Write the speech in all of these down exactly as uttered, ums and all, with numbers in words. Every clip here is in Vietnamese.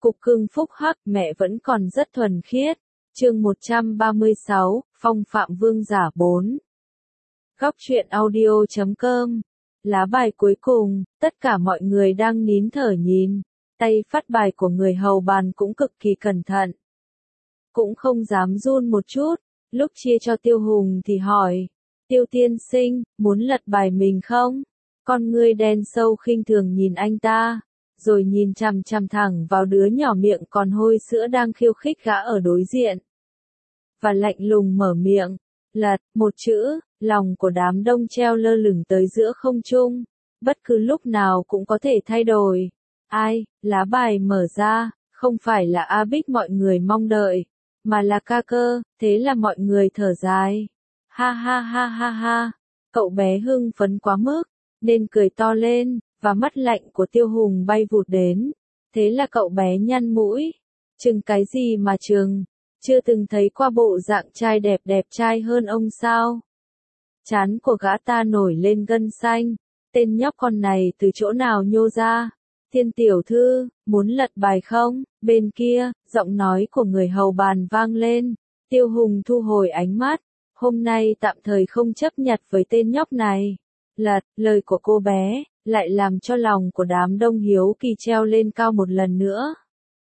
Cục cưng phúc hắc, mẹ vẫn còn rất thuần khiết. Chương một trăm ba mươi sáu, Phong phạm vương giả bốn. Góc truyện audio chấm com. Lá bài cuối cùng, tất cả mọi người đang nín thở nhìn. Tay phát bài của người hầu bàn cũng cực kỳ cẩn thận. Cũng không dám run một chút. Lúc chia cho Tiêu Hùng thì hỏi. Tiêu tiên sinh, muốn lật bài mình không? Con ngươi đen sâu khinh thường nhìn anh ta. Rồi nhìn chằm chằm thẳng vào đứa nhỏ miệng còn hôi sữa đang khiêu khích gã ở đối diện. Và lạnh lùng mở miệng, lật, một chữ, lòng của đám đông treo lơ lửng tới giữa không trung, bất cứ lúc nào cũng có thể thay đổi. Ai, lá bài mở ra, không phải là A Bích mọi người mong đợi, mà là ca cơ, thế là mọi người thở dài. Ha ha ha ha ha, cậu bé hưng phấn quá mức, nên cười to lên. Và mắt lạnh của Tiêu Hùng bay vụt đến. Thế là cậu bé nhăn mũi. Chừng cái gì mà chừng, chưa từng thấy qua bộ dạng trai đẹp đẹp trai hơn ông sao. Trán của gã ta nổi lên gân xanh. Tên nhóc con này từ chỗ nào nhô ra? Thiên tiểu thư, muốn lật bài không? Bên kia, giọng nói của người hầu bàn vang lên. Tiêu Hùng thu hồi ánh mắt. Hôm nay tạm thời không chấp nhặt với tên nhóc này. Lật, lời của cô bé lại làm cho lòng của đám đông hiếu kỳ treo lên cao một lần nữa.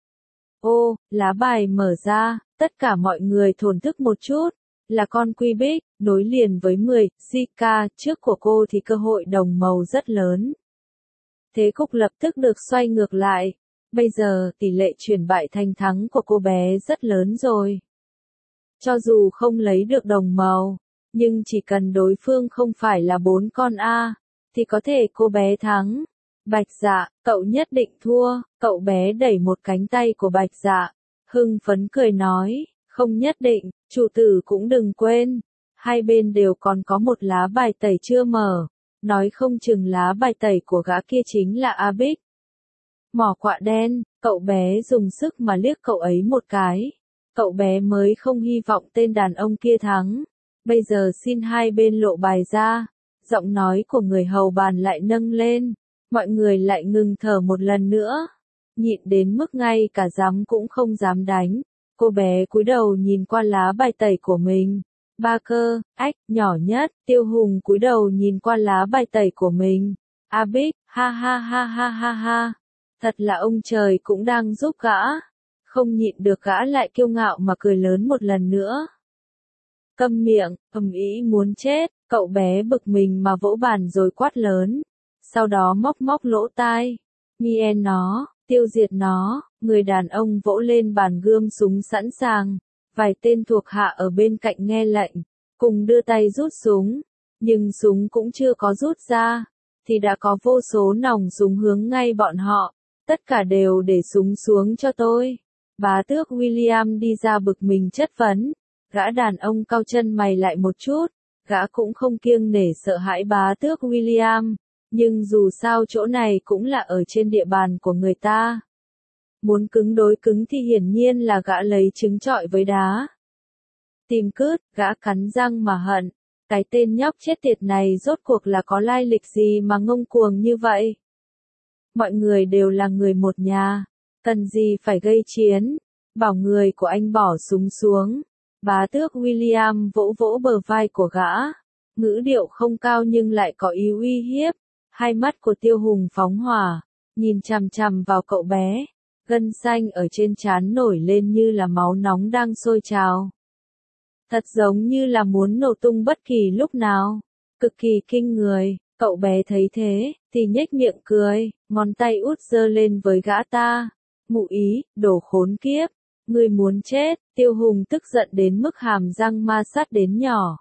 Ô, lá bài mở ra, tất cả mọi người thổn thức một chút, là con Quy Bích, nối liền với mười, Zika, trước của cô thì cơ hội đồng màu rất lớn. Thế cục lập tức được xoay ngược lại, bây giờ tỷ lệ chuyển bại thành thắng của cô bé rất lớn rồi. Cho dù không lấy được đồng màu, nhưng chỉ cần đối phương không phải là bốn con A, thì có thể cô bé thắng. Bạch Dạ, cậu nhất định thua. Cậu bé đẩy một cánh tay của Bạch Dạ, hưng phấn cười nói, không nhất định, chủ tử cũng đừng quên. Hai bên đều còn có một lá bài tẩy chưa mở, nói không chừng lá bài tẩy của gã kia chính là A Bích. Mỏ quạ đen, cậu bé dùng sức mà liếc cậu ấy một cái. Cậu bé mới không hy vọng tên đàn ông kia thắng. Bây giờ xin hai bên lộ bài ra. Giọng nói của người hầu bàn lại nâng lên, mọi người lại ngừng thở một lần nữa, nhịn đến mức ngay cả dám cũng không dám đánh. Cô bé cúi đầu nhìn qua lá bài tẩy của mình. Ba cơ, ách, nhỏ nhất. Tiêu Hùng cúi đầu nhìn qua lá bài tẩy của mình. A Bích, ha ha ha ha ha ha. Thật là ông trời cũng đang giúp gã. Không nhịn được gã lại kiêu ngạo mà cười lớn một lần nữa. Câm miệng, ầm ĩ muốn chết. Cậu bé bực mình mà vỗ bàn rồi quát lớn. Sau đó móc móc lỗ tai. Nghe nó, tiêu diệt nó. Người đàn ông vỗ lên bàn gươm súng sẵn sàng. Vài tên thuộc hạ ở bên cạnh nghe lệnh, cùng đưa tay rút súng. Nhưng súng cũng chưa có rút ra, thì đã có vô số nòng súng hướng ngay bọn họ. Tất cả đều để súng xuống cho tôi. Bá tước William đi ra bực mình chất vấn. Gã đàn ông cau chân mày lại một chút. Gã cũng không kiêng nể sợ hãi bá tước William, nhưng dù sao chỗ này cũng là ở trên địa bàn của người ta. Muốn cứng đối cứng thì hiển nhiên là gã lấy trứng trọi với đá. Tìm cướp, gã cắn răng mà hận, cái tên nhóc chết tiệt này rốt cuộc là có lai lịch gì mà ngông cuồng như vậy. Mọi người đều là người một nhà, cần gì phải gây chiến, bảo người của anh bỏ súng xuống. Bá tước William vỗ vỗ bờ vai của gã, ngữ điệu không cao nhưng lại có ý uy hiếp. Hai mắt của Tiêu Hùng phóng hỏa, nhìn chằm chằm vào cậu bé, gân xanh ở trên trán nổi lên như là máu nóng đang sôi trào. Thật giống như là muốn nổ tung bất kỳ lúc nào, cực kỳ kinh người. Cậu bé thấy thế, thì nhếch miệng cười, ngón tay út giơ lên với gã ta. Ngụ ý, đồ khốn kiếp. Ngươi muốn chết. Tiêu Hùng tức giận đến mức hàm răng ma sát đến nhỏ.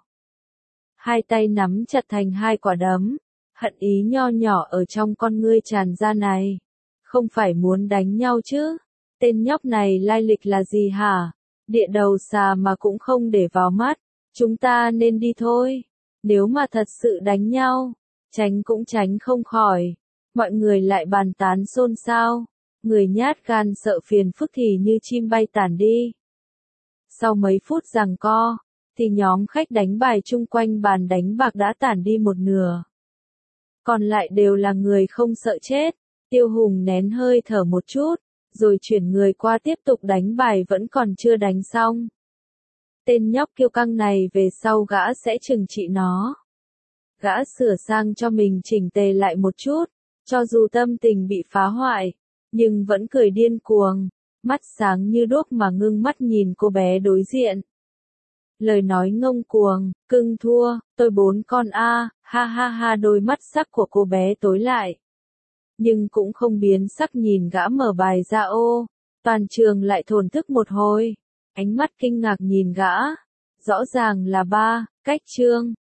Hai tay nắm chặt thành hai quả đấm. Hận ý nho nhỏ ở trong con ngươi tràn ra này. Không phải muốn đánh nhau chứ. Tên nhóc này lai lịch là gì hả? Địa đầu xà mà cũng không để vào mắt. Chúng ta nên đi thôi. Nếu mà thật sự đánh nhau, tránh cũng tránh không khỏi. Mọi người lại bàn tán xôn xao. Người nhát gan sợ phiền phức thì như chim bay tản đi. Sau mấy phút giằng co, thì nhóm khách đánh bài chung quanh bàn đánh bạc đã tản đi một nửa. Còn lại đều là người không sợ chết. Tiêu Hùng nén hơi thở một chút, rồi chuyển người qua tiếp tục đánh bài vẫn còn chưa đánh xong. Tên nhóc kiêu căng này về sau gã sẽ trừng trị nó. Gã sửa sang cho mình chỉnh tề lại một chút, cho dù tâm tình bị phá hoại, nhưng vẫn cười điên cuồng, mắt sáng như đuốc mà ngưng mắt nhìn cô bé đối diện. Lời nói ngông cuồng, cưng thua, tôi bốn con a, ha ha ha, đôi mắt sắc của cô bé tối lại. Nhưng cũng không biến sắc nhìn gã mở bài ra ô, toàn trường lại thổn thức một hồi, ánh mắt kinh ngạc nhìn gã. Rõ ràng là ba, cách chương.